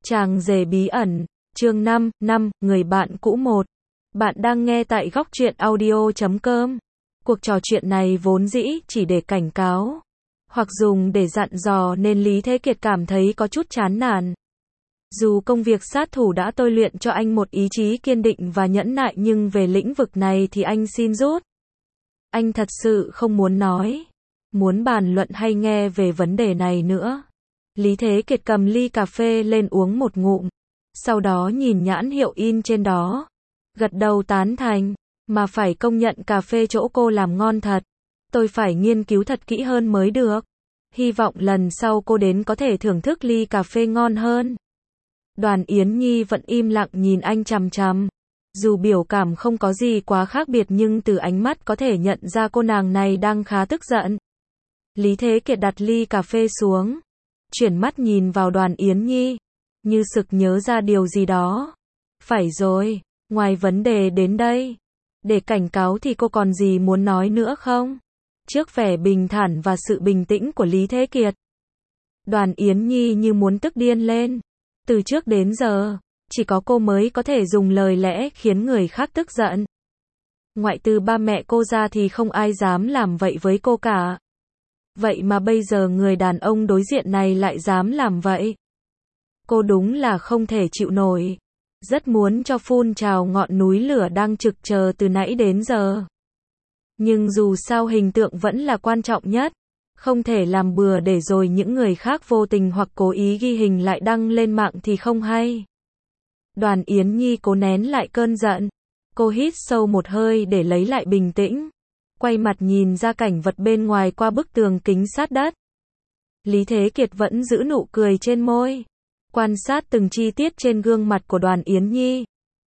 Chàng rể bí ẩn, chương 5, người bạn cũ 1. Bạn đang nghe tại góc truyện audio.com. Cuộc trò chuyện này vốn dĩ chỉ để cảnh cáo, hoặc dùng để dặn dò nên Lý Thế Kiệt cảm thấy có chút chán nản. Dù công việc sát thủ đã tôi luyện cho anh một ý chí kiên định và nhẫn nại nhưng về lĩnh vực này thì anh xin rút. Anh thật sự không muốn nói, muốn bàn luận hay nghe về vấn đề này nữa. Lý Thế Kiệt cầm ly cà phê lên uống một ngụm, sau đó nhìn nhãn hiệu in trên đó, gật đầu tán thành, mà phải công nhận cà phê chỗ cô làm ngon thật. Tôi phải nghiên cứu thật kỹ hơn mới được. Hy vọng lần sau cô đến có thể thưởng thức ly cà phê ngon hơn. Đoàn Yến Nhi vẫn im lặng nhìn anh chằm chằm. Dù biểu cảm không có gì quá khác biệt nhưng từ ánh mắt có thể nhận ra cô nàng này đang khá tức giận. Lý Thế Kiệt đặt ly cà phê xuống, chuyển mắt nhìn vào Đoàn Yến Nhi, như sực nhớ ra điều gì đó. Phải rồi, ngoài vấn đề đến đây, để cảnh cáo thì cô còn gì muốn nói nữa không? Trước vẻ bình thản và sự bình tĩnh của Lý Thế Kiệt, Đoàn Yến Nhi như muốn tức điên lên. Từ trước đến giờ, chỉ có cô mới có thể dùng lời lẽ khiến người khác tức giận. Ngoại trừ ba mẹ cô ra thì không ai dám làm vậy với cô cả. Vậy mà bây giờ người đàn ông đối diện này lại dám làm vậy. Cô đúng là không thể chịu nổi. Rất muốn cho phun trào ngọn núi lửa đang trực chờ từ nãy đến giờ. Nhưng dù sao hình tượng vẫn là quan trọng nhất. Không thể làm bừa để rồi những người khác vô tình hoặc cố ý ghi hình lại đăng lên mạng thì không hay. Đoàn Yến Nhi cố nén lại cơn giận. Cô hít sâu một hơi để lấy lại bình tĩnh. Quay mặt nhìn ra cảnh vật bên ngoài qua bức tường kính sát đất. Lý Thế Kiệt vẫn giữ nụ cười trên môi, quan sát từng chi tiết trên gương mặt của Đoàn Yến Nhi.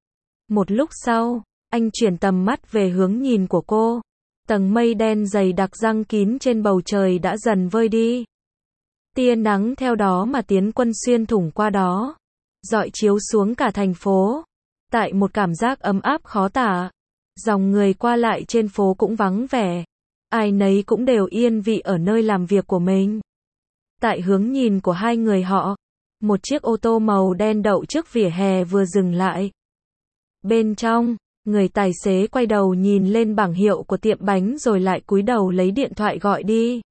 Một lúc sau, anh chuyển tầm mắt về hướng nhìn của cô. Tầng mây đen dày đặc giăng kín trên bầu trời đã dần vơi đi. Tia nắng theo đó mà tiến quân xuyên thủng qua đó, rọi chiếu xuống cả thành phố. Tại một cảm giác ấm áp khó tả. Dòng người qua lại trên phố cũng vắng vẻ. Ai nấy cũng đều yên vị ở nơi làm việc của mình. Tại hướng nhìn của hai người họ, một chiếc ô tô màu đen đậu trước vỉa hè vừa dừng lại. Bên trong, người tài xế quay đầu nhìn lên bảng hiệu của tiệm bánh rồi lại cúi đầu lấy điện thoại gọi đi.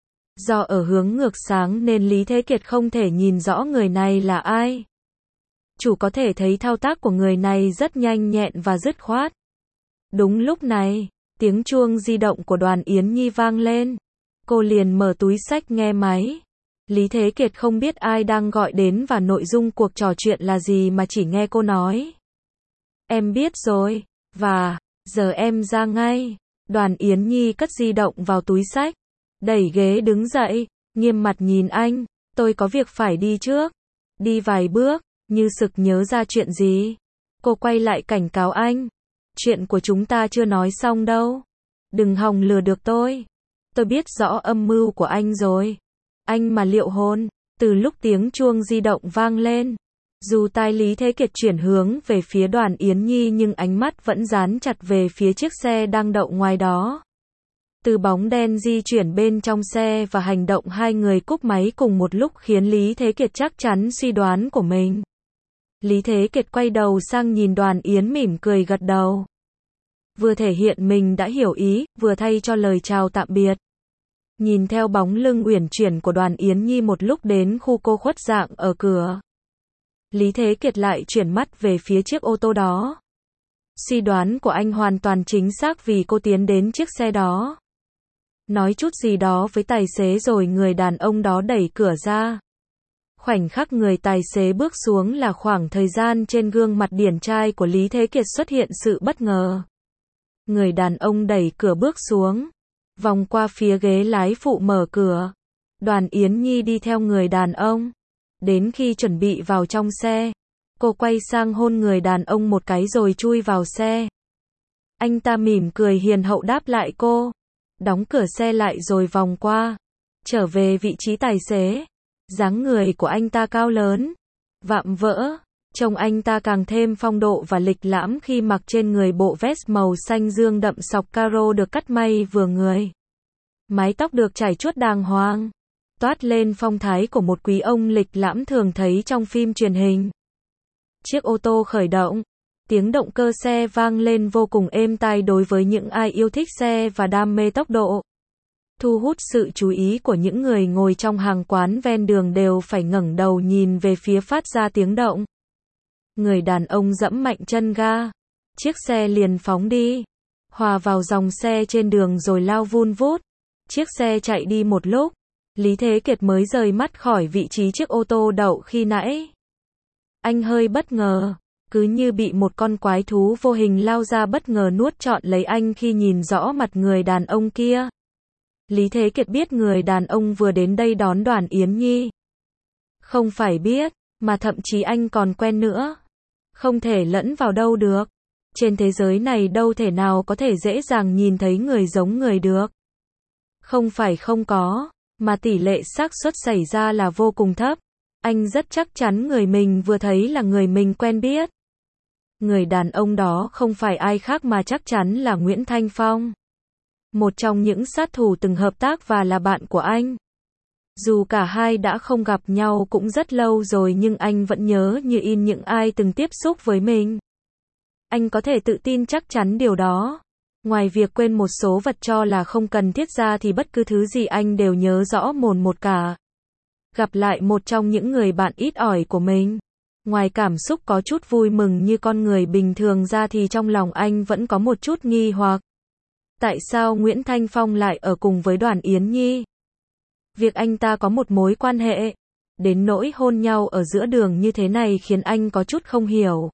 Do ở hướng ngược sáng nên Lý Thế Kiệt không thể nhìn rõ người này là ai. Chủ có thể thấy thao tác của người này rất nhanh nhẹn và dứt khoát. Đúng lúc này, tiếng chuông di động của Đoàn Yến Nhi vang lên. Cô liền mở túi xách nghe máy. Lý Thế Kiệt không biết ai đang gọi đến và nội dung cuộc trò chuyện là gì mà chỉ nghe cô nói. Em biết rồi, và, giờ em ra ngay. Đoàn Yến Nhi cất di động vào túi xách, đẩy ghế đứng dậy, nghiêm mặt nhìn anh. Tôi có việc phải đi trước. Đi vài bước, như sực nhớ ra chuyện gì. Cô quay lại cảnh cáo anh. Chuyện của chúng ta chưa nói xong đâu. Đừng hòng lừa được tôi. Tôi biết rõ âm mưu của anh rồi. Anh mà liệu hồn. Từ lúc tiếng chuông di động vang lên, dù tai Lý Thế Kiệt chuyển hướng về phía Đoàn Yến Nhi nhưng ánh mắt vẫn dán chặt về phía chiếc xe đang đậu ngoài đó. Từ bóng đen di chuyển bên trong xe và hành động hai người cúp máy cùng một lúc khiến Lý Thế Kiệt chắc chắn suy đoán của mình. Lý Thế Kiệt quay đầu sang nhìn Đoàn Yến mỉm cười gật đầu. Vừa thể hiện mình đã hiểu ý, vừa thay cho lời chào tạm biệt. Nhìn theo bóng lưng uyển chuyển của Đoàn Yến Nhi một lúc đến khu cô khuất dạng ở cửa. Lý Thế Kiệt lại chuyển mắt về phía chiếc ô tô đó. Suy đoán của anh hoàn toàn chính xác vì cô tiến đến chiếc xe đó. Nói chút gì đó với tài xế rồi người đàn ông đó đẩy cửa ra. Khoảnh khắc người tài xế bước xuống là khoảng thời gian trên gương mặt điển trai của Lý Thế Kiệt xuất hiện sự bất ngờ. Người đàn ông đẩy cửa bước xuống, vòng qua phía ghế lái phụ mở cửa. Đoàn Yến Nhi đi theo người đàn ông. Đến khi chuẩn bị vào trong xe, cô quay sang hôn người đàn ông một cái rồi chui vào xe. Anh ta mỉm cười hiền hậu đáp lại cô. Đóng cửa xe lại rồi vòng qua, trở về vị trí tài xế. Dáng người của anh ta cao lớn, vạm vỡ, trông anh ta càng thêm phong độ và lịch lãm khi mặc trên người bộ vest màu xanh dương đậm sọc caro được cắt may vừa người. Mái tóc được chải chuốt đàng hoàng, toát lên phong thái của một quý ông lịch lãm thường thấy trong phim truyền hình. Chiếc ô tô khởi động, tiếng động cơ xe vang lên vô cùng êm tai đối với những ai yêu thích xe và đam mê tốc độ. Thu hút sự chú ý của những người ngồi trong hàng quán ven đường đều phải ngẩng đầu nhìn về phía phát ra tiếng động. Người đàn ông giẫm mạnh chân ga, chiếc xe liền phóng đi, hòa vào dòng xe trên đường rồi lao vun vút. Chiếc xe chạy đi một lúc, Lý Thế Kiệt mới rời mắt khỏi vị trí chiếc ô tô đậu khi nãy. Anh hơi bất ngờ, cứ như bị một con quái thú vô hình lao ra bất ngờ nuốt trọn lấy anh khi nhìn rõ mặt người đàn ông kia. Lý Thế Kiệt biết người đàn ông vừa đến đây đón Đoàn Yến Nhi. Không phải biết, mà thậm chí anh còn quen nữa. Không thể lẫn vào đâu được. Trên thế giới này đâu thể nào có thể dễ dàng nhìn thấy người giống người được. Không phải không có, mà tỷ lệ xác suất xảy ra là vô cùng thấp. Anh rất chắc chắn người mình vừa thấy là người mình quen biết. Người đàn ông đó không phải ai khác mà chắc chắn là Nguyễn Thanh Phong. Một trong những sát thủ từng hợp tác và là bạn của anh. Dù cả hai đã không gặp nhau cũng rất lâu rồi nhưng anh vẫn nhớ như in những ai từng tiếp xúc với mình. Anh có thể tự tin chắc chắn điều đó. Ngoài việc quên một số vật cho là không cần thiết ra thì bất cứ thứ gì anh đều nhớ rõ mồn một cả. Gặp lại một trong những người bạn ít ỏi của mình. Ngoài cảm xúc có chút vui mừng như con người bình thường ra thì trong lòng anh vẫn có một chút nghi hoặc. Tại sao Nguyễn Thanh Phong lại ở cùng với Đoàn Yến Nhi? Việc anh ta có một mối quan hệ, đến nỗi hôn nhau ở giữa đường như thế này khiến anh có chút không hiểu.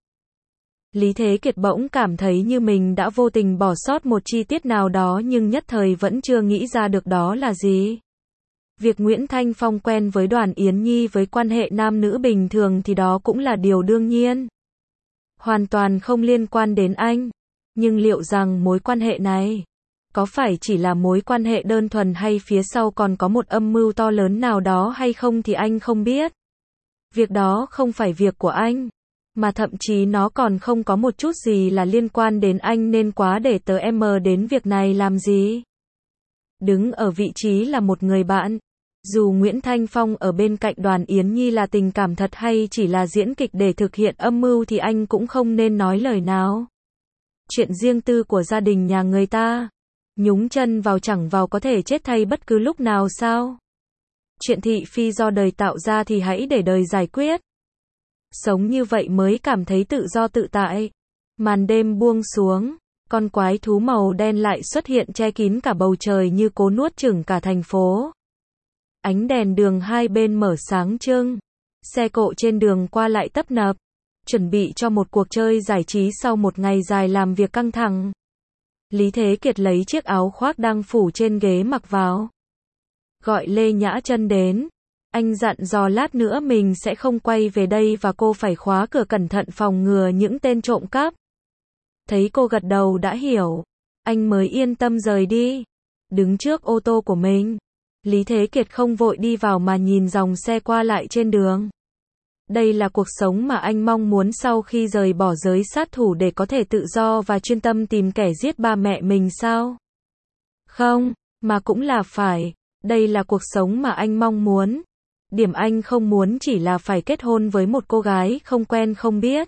Lý Thế Kiệt bỗng cảm thấy như mình đã vô tình bỏ sót một chi tiết nào đó nhưng nhất thời vẫn chưa nghĩ ra được đó là gì. Việc Nguyễn Thanh Phong quen với Đoàn Yến Nhi với quan hệ nam nữ bình thường thì đó cũng là điều đương nhiên. Hoàn toàn không liên quan đến anh. Nhưng liệu rằng mối quan hệ này có phải chỉ là mối quan hệ đơn thuần hay phía sau còn có một âm mưu to lớn nào đó hay không thì anh không biết. Việc đó không phải việc của anh, mà thậm chí nó còn không có một chút gì là liên quan đến anh nên quá để tớ em đến việc này làm gì. Đứng ở vị trí là một người bạn, dù Nguyễn Thanh Phong ở bên cạnh Đoàn Yến Nhi là tình cảm thật hay chỉ là diễn kịch để thực hiện âm mưu thì anh cũng không nên nói lời nào. Chuyện riêng tư của gia đình nhà người ta, nhúng chân vào chẳng vào có thể chết thay bất cứ lúc nào sao? Chuyện thị phi do đời tạo ra thì hãy để đời giải quyết. Sống như vậy mới cảm thấy tự do tự tại. Màn đêm buông xuống, con quái thú màu đen lại xuất hiện che kín cả bầu trời như cố nuốt chửng cả thành phố. Ánh đèn đường hai bên mở sáng trưng, xe cộ trên đường qua lại tấp nập, chuẩn bị cho một cuộc chơi giải trí sau một ngày dài làm việc căng thẳng. Lý Thế Kiệt lấy chiếc áo khoác đang phủ trên ghế mặc vào. Gọi Lê Nhã Chân đến. Anh dặn dò lát nữa mình sẽ không quay về đây và cô phải khóa cửa cẩn thận phòng ngừa những tên trộm cắp. Thấy cô gật đầu đã hiểu, anh mới yên tâm rời đi. Đứng trước ô tô của mình, Lý Thế Kiệt không vội đi vào mà nhìn dòng xe qua lại trên đường. Đây là cuộc sống mà anh mong muốn sau khi rời bỏ giới sát thủ để có thể tự do và chuyên tâm tìm kẻ giết ba mẹ mình sao? Không, mà cũng là phải. Đây là cuộc sống mà anh mong muốn. Điểm anh không muốn chỉ là phải kết hôn với một cô gái không quen không biết.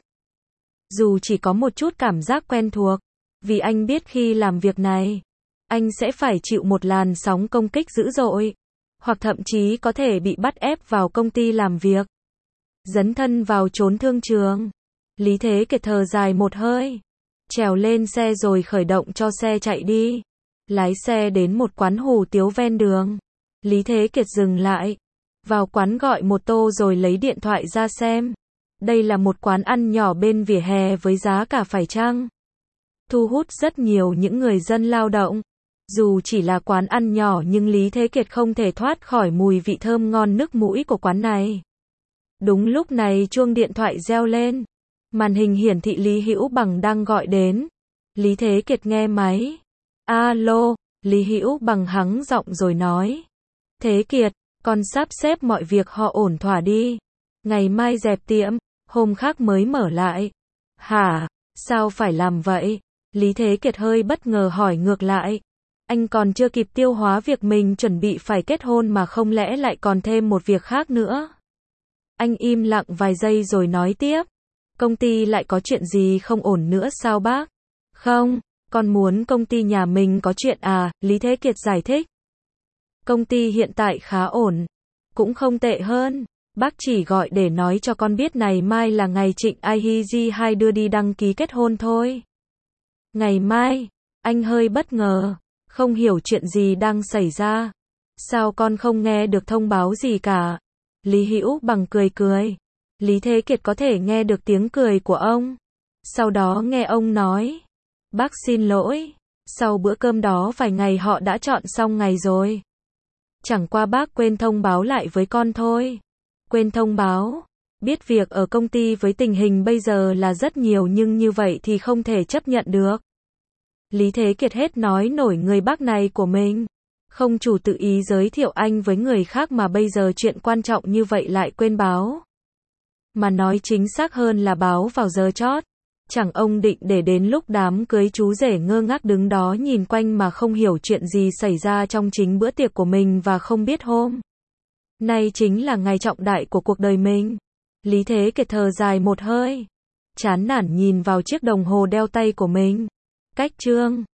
Dù chỉ có một chút cảm giác quen thuộc, vì anh biết khi làm việc này, anh sẽ phải chịu một làn sóng công kích dữ dội, hoặc thậm chí có thể bị bắt ép vào công ty làm việc. Dấn thân vào chốn thương trường. Lý Thế Kiệt thở dài một hơi, trèo lên xe rồi khởi động cho xe chạy đi. Lái xe đến một quán hủ tiếu ven đường. Lý Thế Kiệt dừng lại, vào quán gọi một tô rồi lấy điện thoại ra xem. Đây là một quán ăn nhỏ bên vỉa hè với giá cả phải chăng, thu hút rất nhiều những người dân lao động. Dù chỉ là quán ăn nhỏ nhưng Lý Thế Kiệt không thể thoát khỏi mùi vị thơm ngon nức mũi của quán này. Đúng lúc này chuông điện thoại reo lên. Màn hình hiển thị Lý Hữu Bằng đang gọi đến. Lý Thế Kiệt nghe máy. Alo, Lý Hữu Bằng hắng giọng rồi nói. Thế Kiệt, con sắp xếp mọi việc họ ổn thỏa đi. Ngày mai dẹp tiệm, hôm khác mới mở lại. Hả? Sao phải làm vậy? Lý Thế Kiệt hơi bất ngờ hỏi ngược lại. Anh còn chưa kịp tiêu hóa việc mình chuẩn bị phải kết hôn mà không lẽ lại còn thêm một việc khác nữa. Anh im lặng vài giây rồi nói tiếp. Công ty lại có chuyện gì không ổn nữa sao bác? Không, con muốn công ty nhà mình có chuyện à, Lý Thế Kiệt giải thích. Công ty hiện tại khá ổn, cũng không tệ hơn. Bác chỉ gọi để nói cho con biết ngày mai là ngày Trịnh Ai-hi-ji hai đưa đi đăng ký kết hôn thôi. Ngày mai, anh hơi bất ngờ, không hiểu chuyện gì đang xảy ra. Sao con không nghe được thông báo gì cả? Lý Hữu Bằng cười cười. Lý Thế Kiệt có thể nghe được tiếng cười của ông. Sau đó nghe ông nói. Bác xin lỗi, sau bữa cơm đó vài ngày họ đã chọn xong ngày rồi. Chẳng qua bác quên thông báo lại với con thôi. Quên thông báo. Biết việc ở công ty với tình hình bây giờ là rất nhiều nhưng như vậy thì không thể chấp nhận được. Lý Thế Kiệt hết nói nổi người bác này của mình. Không chủ tự ý giới thiệu anh với người khác mà bây giờ chuyện quan trọng như vậy lại quên báo. Mà nói chính xác hơn là báo vào giờ chót. Chẳng ông định để đến lúc đám cưới chú rể ngơ ngác đứng đó nhìn quanh mà không hiểu chuyện gì xảy ra trong chính bữa tiệc của mình và không biết hôm nay chính là ngày trọng đại của cuộc đời mình. Lý Thế Kiệt thở dài một hơi. Chán nản nhìn vào chiếc đồng hồ đeo tay của mình. Cách chương